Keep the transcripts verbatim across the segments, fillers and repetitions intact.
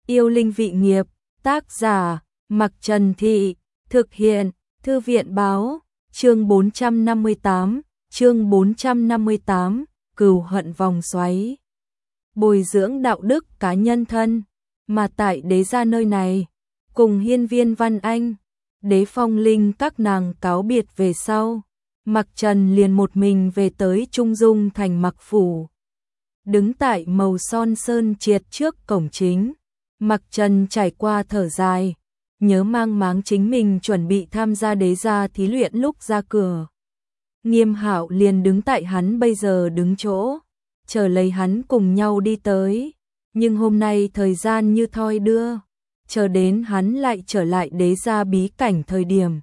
Yêu linh vị nghiệp, tác giả, Mặc Trần Thị, thực hiện, Thư viện báo, chương bốn trăm năm mươi tám, chương bốn trăm năm mươi tám, cừu hận vòng xoáy. Bồi dưỡng đạo đức cá nhân thân, mà tại đế gia nơi này, cùng hiên viên Văn Anh, đế phong linh các nàng cáo biệt về sau, Mặc Trần liền một mình về tới Trung Dung thành Mặc phủ. Đứng tại màu son sơn triệt trước cổng chính, Mặc Trần trải qua thở dài, nhớ mang máng chính mình chuẩn bị tham gia đế gia thí luyện lúc ra cửa. Nghiêm Hạo liền đứng tại hắn bây giờ đứng chỗ, chờ lấy hắn cùng nhau đi tới, nhưng hôm nay thời gian như thoi đưa, chờ đến hắn lại trở lại đế gia bí cảnh thời điểm.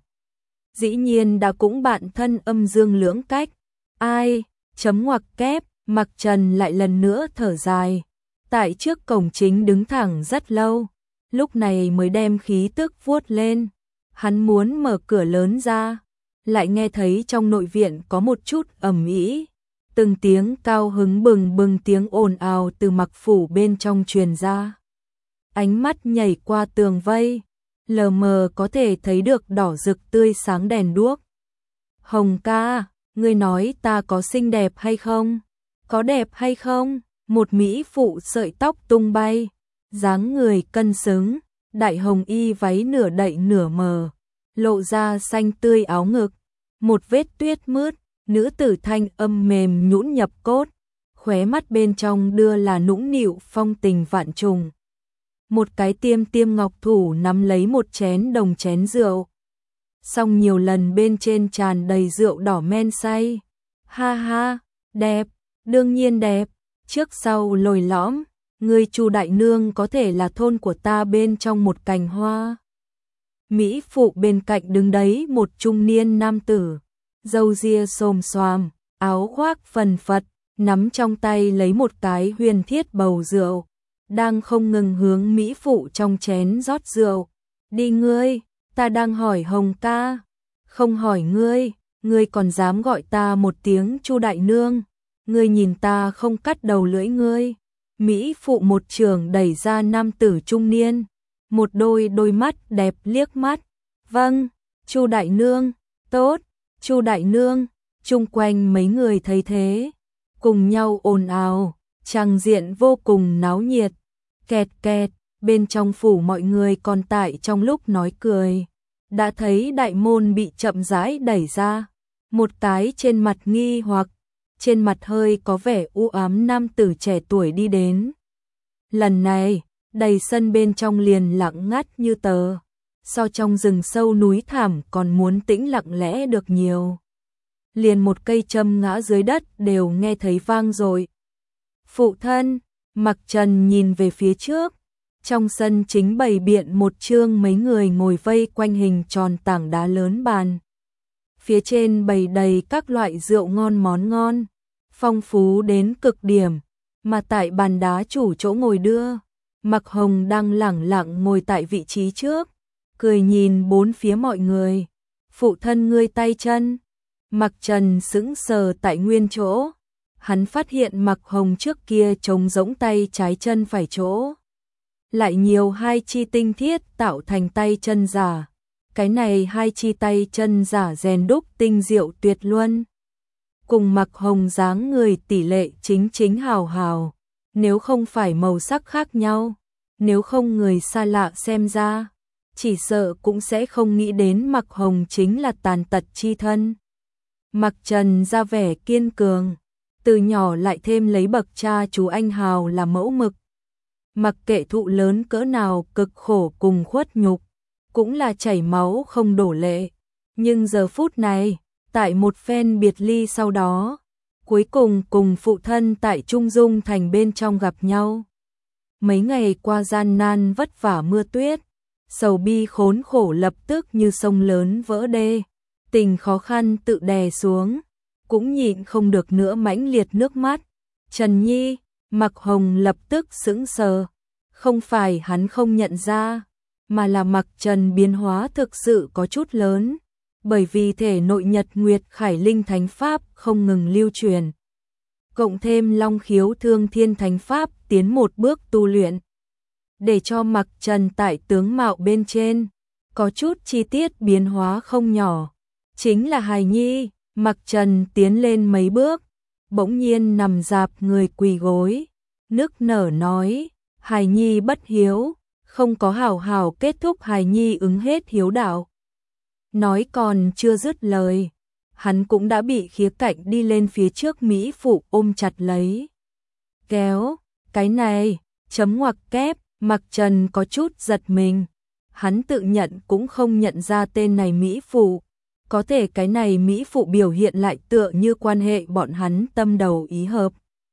Dĩ nhiên đã cũng bạn thân âm dương lưỡng cách, ai, chấm ngoặc kép, Mặc Trần lại lần nữa thở dài, tại trước cổng chính đứng thẳng rất lâu, lúc này mới đem khí tức vuốt lên, hắn muốn mở cửa lớn ra, lại nghe thấy trong nội viện có một chút ầm ĩ, từng tiếng cao hứng bừng bừng tiếng ồn ào từ Mặc phủ bên trong truyền ra. Ánh mắt nhảy qua tường vây, lờ mờ có thể thấy được đỏ rực tươi sáng đèn đuốc. Hồng ca, ngươi nói ta có xinh đẹp hay không? Có đẹp hay không? Một mỹ phụ sợi tóc tung bay, dáng người cân xứng, đại hồng y váy nửa đậy nửa mờ, lộ ra xanh tươi áo ngực, một vết tuyết mướt, nữ tử thanh âm mềm nhũn nhập cốt, khóe mắt bên trong đưa là nũng nịu phong tình vạn trùng. Một cái tiêm tiêm ngọc thủ nắm lấy một chén đồng chén rượu, xong nhiều lần bên trên tràn đầy rượu đỏ men say. Ha ha, đẹp, đương nhiên đẹp, trước sau lồi lõm, người Chu đại nương có thể là thôn của ta bên trong một cành hoa. Mỹ phụ bên cạnh đứng đấy một trung niên nam tử, râu ria xồm xoàm, áo khoác phần phật, nắm trong tay lấy một cái huyền thiết bầu rượu, đang không ngừng hướng mỹ phụ trong chén rót rượu. Đi ngươi, ta đang hỏi Hồng ca, không hỏi ngươi, ngươi còn dám gọi ta một tiếng Chu đại nương, ngươi nhìn ta không cắt đầu lưỡi ngươi. Mỹ phụ một trường đẩy ra nam tử trung niên, một đôi đôi mắt đẹp liếc mắt. Vâng, Chu đại nương, tốt, Chu đại nương. Chung quanh mấy người thấy thế, cùng nhau ồn ào, tràng diện vô cùng náo nhiệt. Kẹt kẹt, bên trong phủ mọi người còn tại trong lúc nói cười, đã thấy đại môn bị chậm rãi đẩy ra, một cái trên mặt nghi hoặc, trên mặt hơi có vẻ u ám nam tử trẻ tuổi đi đến. Lần này, đầy sân bên trong liền lặng ngắt như tờ, so trong rừng sâu núi thẳm còn muốn tĩnh lặng lẽ được nhiều. Liền một cây châm ngã dưới đất đều nghe thấy vang rồi. Phụ thân, Mặc Trần nhìn về phía trước, trong sân chính bày biện một chương mấy người ngồi vây quanh hình tròn tảng đá lớn bàn. Phía trên bày đầy các loại rượu ngon món ngon, phong phú đến cực điểm, mà tại bàn đá chủ chỗ ngồi đưa, Mặc Hồng đang lẳng lặng ngồi tại vị trí trước, cười nhìn bốn phía mọi người. Phụ thân ngươi tay chân. Mặc Trần sững sờ tại nguyên chỗ, hắn phát hiện Mặc Hồng trước kia trống rỗng tay trái chân phải chỗ, lại nhiều hai chi tinh thiết tạo thành tay chân giả. Cái này hai chi tay chân giả rèn đúc tinh diệu tuyệt luân, cùng Mặc Hồng dáng người tỷ lệ chính chính hào hào, nếu không phải màu sắc khác nhau, nếu không người xa lạ xem ra, chỉ sợ cũng sẽ không nghĩ đến Mặc Hồng chính là tàn tật chi thân. Mặc Trần ra vẻ kiên cường, từ nhỏ lại thêm lấy bậc cha chú anh hào là mẫu mực. Mặc kệ thụ lớn cỡ nào cực khổ cùng khuất nhục, cũng là chảy máu không đổ lệ. Nhưng giờ phút này, tại một phen biệt ly sau đó, cuối cùng cùng phụ thân tại Trung Dung thành bên trong gặp nhau. Mấy ngày qua gian nan vất vả mưa tuyết, sầu bi khốn khổ lập tức như sông lớn vỡ đê, tình khó khăn tự đè xuống, cũng nhịn không được nữa mãnh liệt nước mắt. Trần Nhi, Mặc Hồng lập tức sững sờ, không phải hắn không nhận ra, mà là Mặc Trần biến hóa thực sự có chút lớn, bởi vì thể nội Nhật Nguyệt Khải Linh Thánh Pháp không ngừng lưu truyền, cộng thêm Long Khiếu Thương Thiên Thánh Pháp tiến một bước tu luyện. để cho Mặc Trần tại tướng mạo bên trên có chút chi tiết biến hóa không nhỏ. Chính là hài nhi. Mặc Trần tiến lên mấy bước, bỗng nhiên nằm dạp người quỳ gối, nức nở nói, hài nhi bất hiếu, không có hảo hảo kết thúc hài nhi ứng hết hiếu đạo. Nói còn chưa dứt lời, hắn cũng đã bị khía cạnh đi lên phía trước mỹ phụ ôm chặt lấy. Kéo, cái này, chấm ngoặc kép, Mặc Trần có chút giật mình. Hắn tự nhận cũng không nhận ra tên này mỹ phụ. Có thể cái này mỹ phụ biểu hiện lại tựa như quan hệ bọn hắn tâm đầu ý hợp.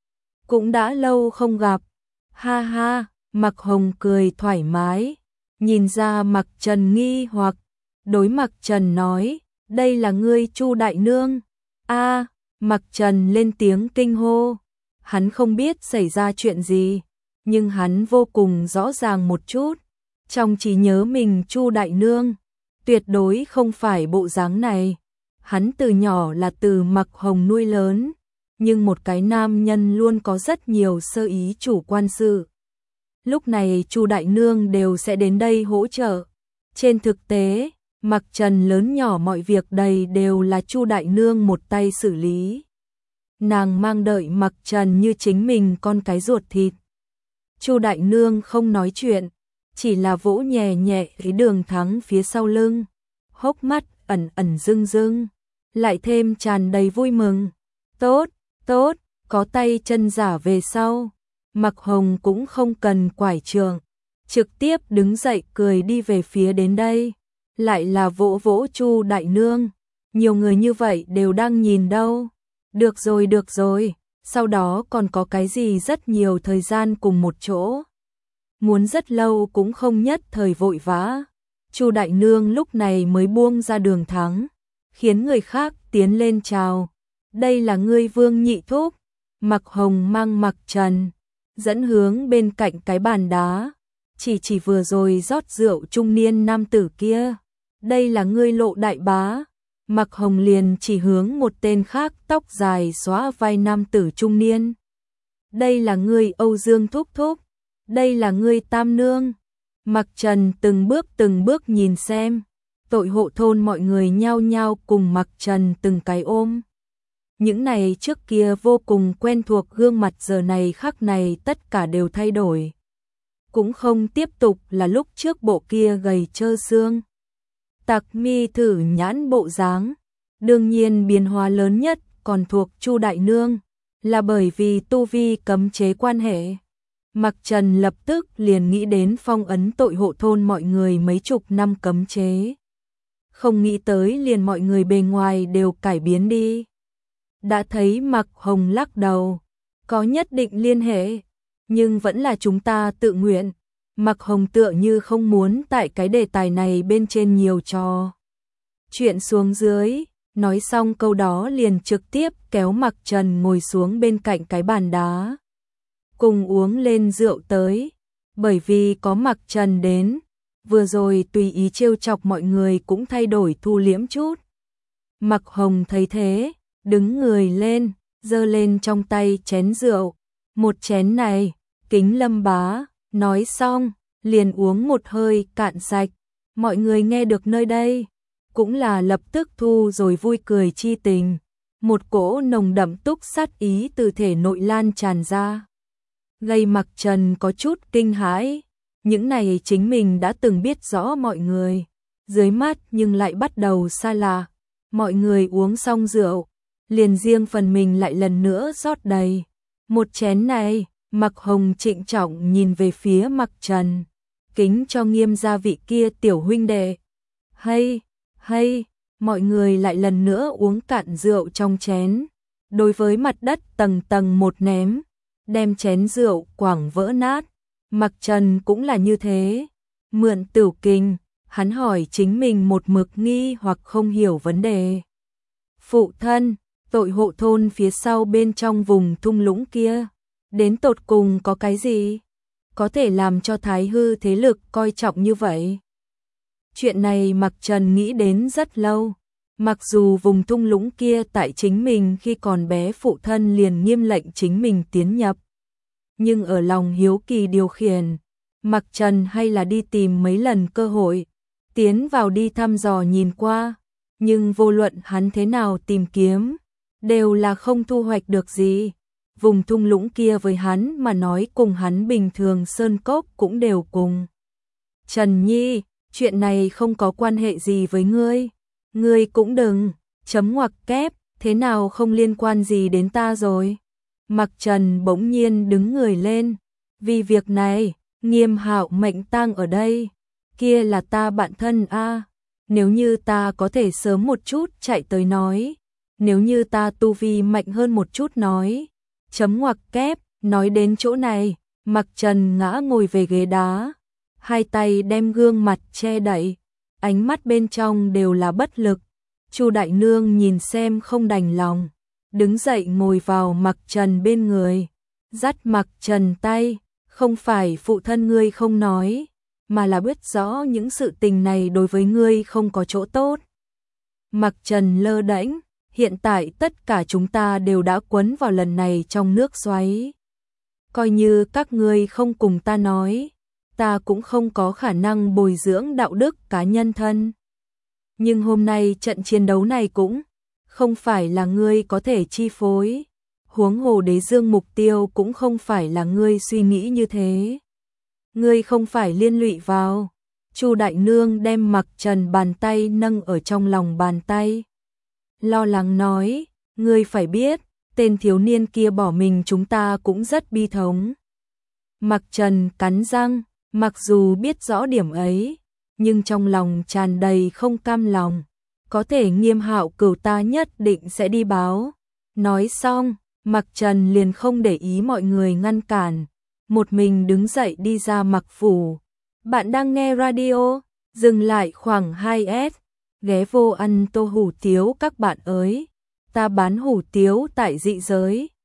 Cũng đã lâu không gặp. Ha ha, Mặc Hồng cười thoải mái, nhìn ra Mặc Trần nghi hoặc, đối Mặc Trần nói, đây là ngươi Chu đại nương. A, Mặc Trần lên tiếng kinh hô. Hắn không biết xảy ra chuyện gì, nhưng hắn vô cùng rõ ràng một chút, trong trí nhớ mình Chu đại nương tuyệt đối không phải bộ dáng này. Hắn từ nhỏ là từ Mặc Hồng nuôi lớn, nhưng một cái nam nhân luôn có rất nhiều sơ ý chủ quan sự. Lúc này Chu đại nương đều sẽ đến đây hỗ trợ. Trên thực tế, Mặc Trần lớn nhỏ mọi việc đầy đều là Chu đại nương một tay xử lý. Nàng mang đợi Mặc Trần như chính mình con cái ruột thịt. Chu đại nương không nói chuyện, chỉ là vỗ nhẹ nhẹ cái Đường Thắng phía sau lưng, hốc mắt ẩn ẩn rưng rưng, lại thêm tràn đầy vui mừng. Tốt, tốt, có tay chân giả về sau. Mặc Hồng cũng không cần quải trường, trực tiếp đứng dậy cười đi về phía đến đây, lại là vỗ vỗ Chu đại nương. Nhiều người như vậy đều đang nhìn đâu. Được rồi, được rồi, sau đó còn có cái gì rất nhiều thời gian cùng một chỗ. Muốn rất lâu cũng không nhất thời vội vã. Chu đại nương lúc này mới buông ra Đường Thắng, khiến người khác tiến lên chào. Đây là ngươi Vương nhị thúc. Mặc Hồng mang Mặc Trần dẫn hướng bên cạnh cái bàn đá, chỉ chỉ vừa rồi rót rượu trung niên nam tử kia. Đây là ngươi Lộ đại bá. Mặc Hồng liền chỉ hướng một tên khác tóc dài xóa vai nam tử trung niên. Đây là ngươi Âu Dương thúc thúc. Đây là ngươi Tam nương. Mặc Trần từng bước từng bước nhìn xem. Tội hộ thôn mọi người nhao nhao cùng Mặc Trần từng cái ôm. Những này trước kia vô cùng quen thuộc gương mặt giờ này khắc này tất cả đều thay đổi. Cũng không tiếp tục là lúc trước bộ kia gầy trơ xương. Tặc mi thử nhãn bộ dáng. Đương nhiên biến hóa lớn nhất còn thuộc Chu đại nương, là bởi vì tu vi cấm chế quan hệ. Mặc Trần lập tức liền nghĩ đến phong ấn tội hộ thôn mọi người mấy chục năm cấm chế. Không nghĩ tới liền mọi người bề ngoài đều cải biến đi. Đã thấy Mặc Hồng lắc đầu, có nhất định liên hệ, nhưng vẫn là chúng ta tự nguyện. Mặc Hồng tựa như không muốn tại cái đề tài này bên trên nhiều trò chuyện xuống dưới, nói xong câu đó liền trực tiếp kéo Mặc Trần ngồi xuống bên cạnh cái bàn đá, cùng uống lên rượu tới. Bởi vì có Mặc Trần đến, vừa rồi tùy ý trêu chọc mọi người cũng thay đổi thu liễm chút. Mặc Hồng thấy thế, đứng người lên, giơ lên trong tay chén rượu. Một chén này, kính Lâm bá. Nói xong, liền uống một hơi cạn sạch. Mọi người nghe được nơi đây, cũng là lập tức thu rồi vui cười chi tình. Một cỗ nồng đậm túc sát ý từ thể nội lan tràn ra, gây Mặc Trần có chút kinh hãi. Những này chính mình đã từng biết rõ mọi người, dưới mắt nhưng lại bắt đầu xa lạ. Mọi người uống xong rượu, liền riêng phần mình lại lần nữa rót đầy. Một chén này, Mặc Hồng trịnh trọng nhìn về phía Mặc Trần, kính cho Nghiêm gia vị kia tiểu huynh đệ. Hay, hay, mọi người lại lần nữa uống cạn rượu trong chén. Đối với mặt đất tầng tầng một ném, đem chén rượu quẳng vỡ nát. Mặc Trần cũng là như thế. Mượn tửu kinh, hắn hỏi chính mình một mực nghi hoặc không hiểu vấn đề. Phụ thân, tội hộ thôn phía sau bên trong vùng thung lũng kia, đến tột cùng có cái gì có thể làm cho Thái Hư thế lực coi trọng như vậy? Chuyện này Mặc Trần nghĩ đến rất lâu. Mặc dù vùng thung lũng kia tại chính mình khi còn bé phụ thân liền nghiêm lệnh chính mình tiến nhập, nhưng ở lòng hiếu kỳ điều khiển, Mặc Trần hay là đi tìm mấy lần cơ hội, tiến vào đi thăm dò nhìn qua, nhưng vô luận hắn thế nào tìm kiếm, đều là không thu hoạch được gì. Vùng thung lũng kia với hắn mà nói cùng hắn bình thường sơn cốc cũng đều cùng. Trần Nhi, chuyện này không có quan hệ gì với ngươi. Ngươi cũng đừng, chấm ngoặc kép, thế nào không liên quan gì đến ta rồi. Mặc Trần bỗng nhiên đứng người lên. Vì việc này, Nghiêm Hạo mệnh tang ở đây. Kia là ta bạn thân a. Nếu như ta có thể sớm một chút chạy tới nói. Nếu như ta tu vi mạnh hơn một chút nói. Chấm ngoặc kép, nói đến chỗ này, Mặc Trần ngã ngồi về ghế đá. Hai tay đem gương mặt che đậy, ánh mắt bên trong đều là bất lực. Chu đại nương nhìn xem không đành lòng, đứng dậy ngồi vào Mặc Trần bên người, dắt Mặc Trần tay, không phải phụ thân ngươi không nói, mà là biết rõ những sự tình này đối với ngươi không có chỗ tốt. Mặc Trần lơ đễnh, hiện tại tất cả chúng ta đều đã quấn vào lần này trong nước xoáy. Coi như các ngươi không cùng ta nói, ta cũng không có khả năng bồi dưỡng đạo đức cá nhân thân. Nhưng hôm nay trận chiến đấu này cũng không phải là ngươi có thể chi phối. Huống hồ Đế Dương mục tiêu cũng không phải là ngươi suy nghĩ như thế. Ngươi không phải liên lụy vào. Chu đại nương đem Mặc Trần bàn tay nâng ở trong lòng bàn tay. Lo lắng nói, ngươi phải biết, tên thiếu niên kia bỏ mình chúng ta cũng rất bi thống. Mặc Trần cắn răng, mặc dù biết rõ điểm ấy, nhưng trong lòng tràn đầy không cam lòng. Có thể Nghiêm Hạo cửu ta nhất định sẽ đi báo. Nói xong, Mặc Trần liền không để ý mọi người ngăn cản, một mình đứng dậy đi ra Mặc phủ. Bạn đang nghe radio, dừng lại khoảng hai S, ghé vô ăn tô hủ tiếu các bạn ơi. Ta bán hủ tiếu tại dị giới.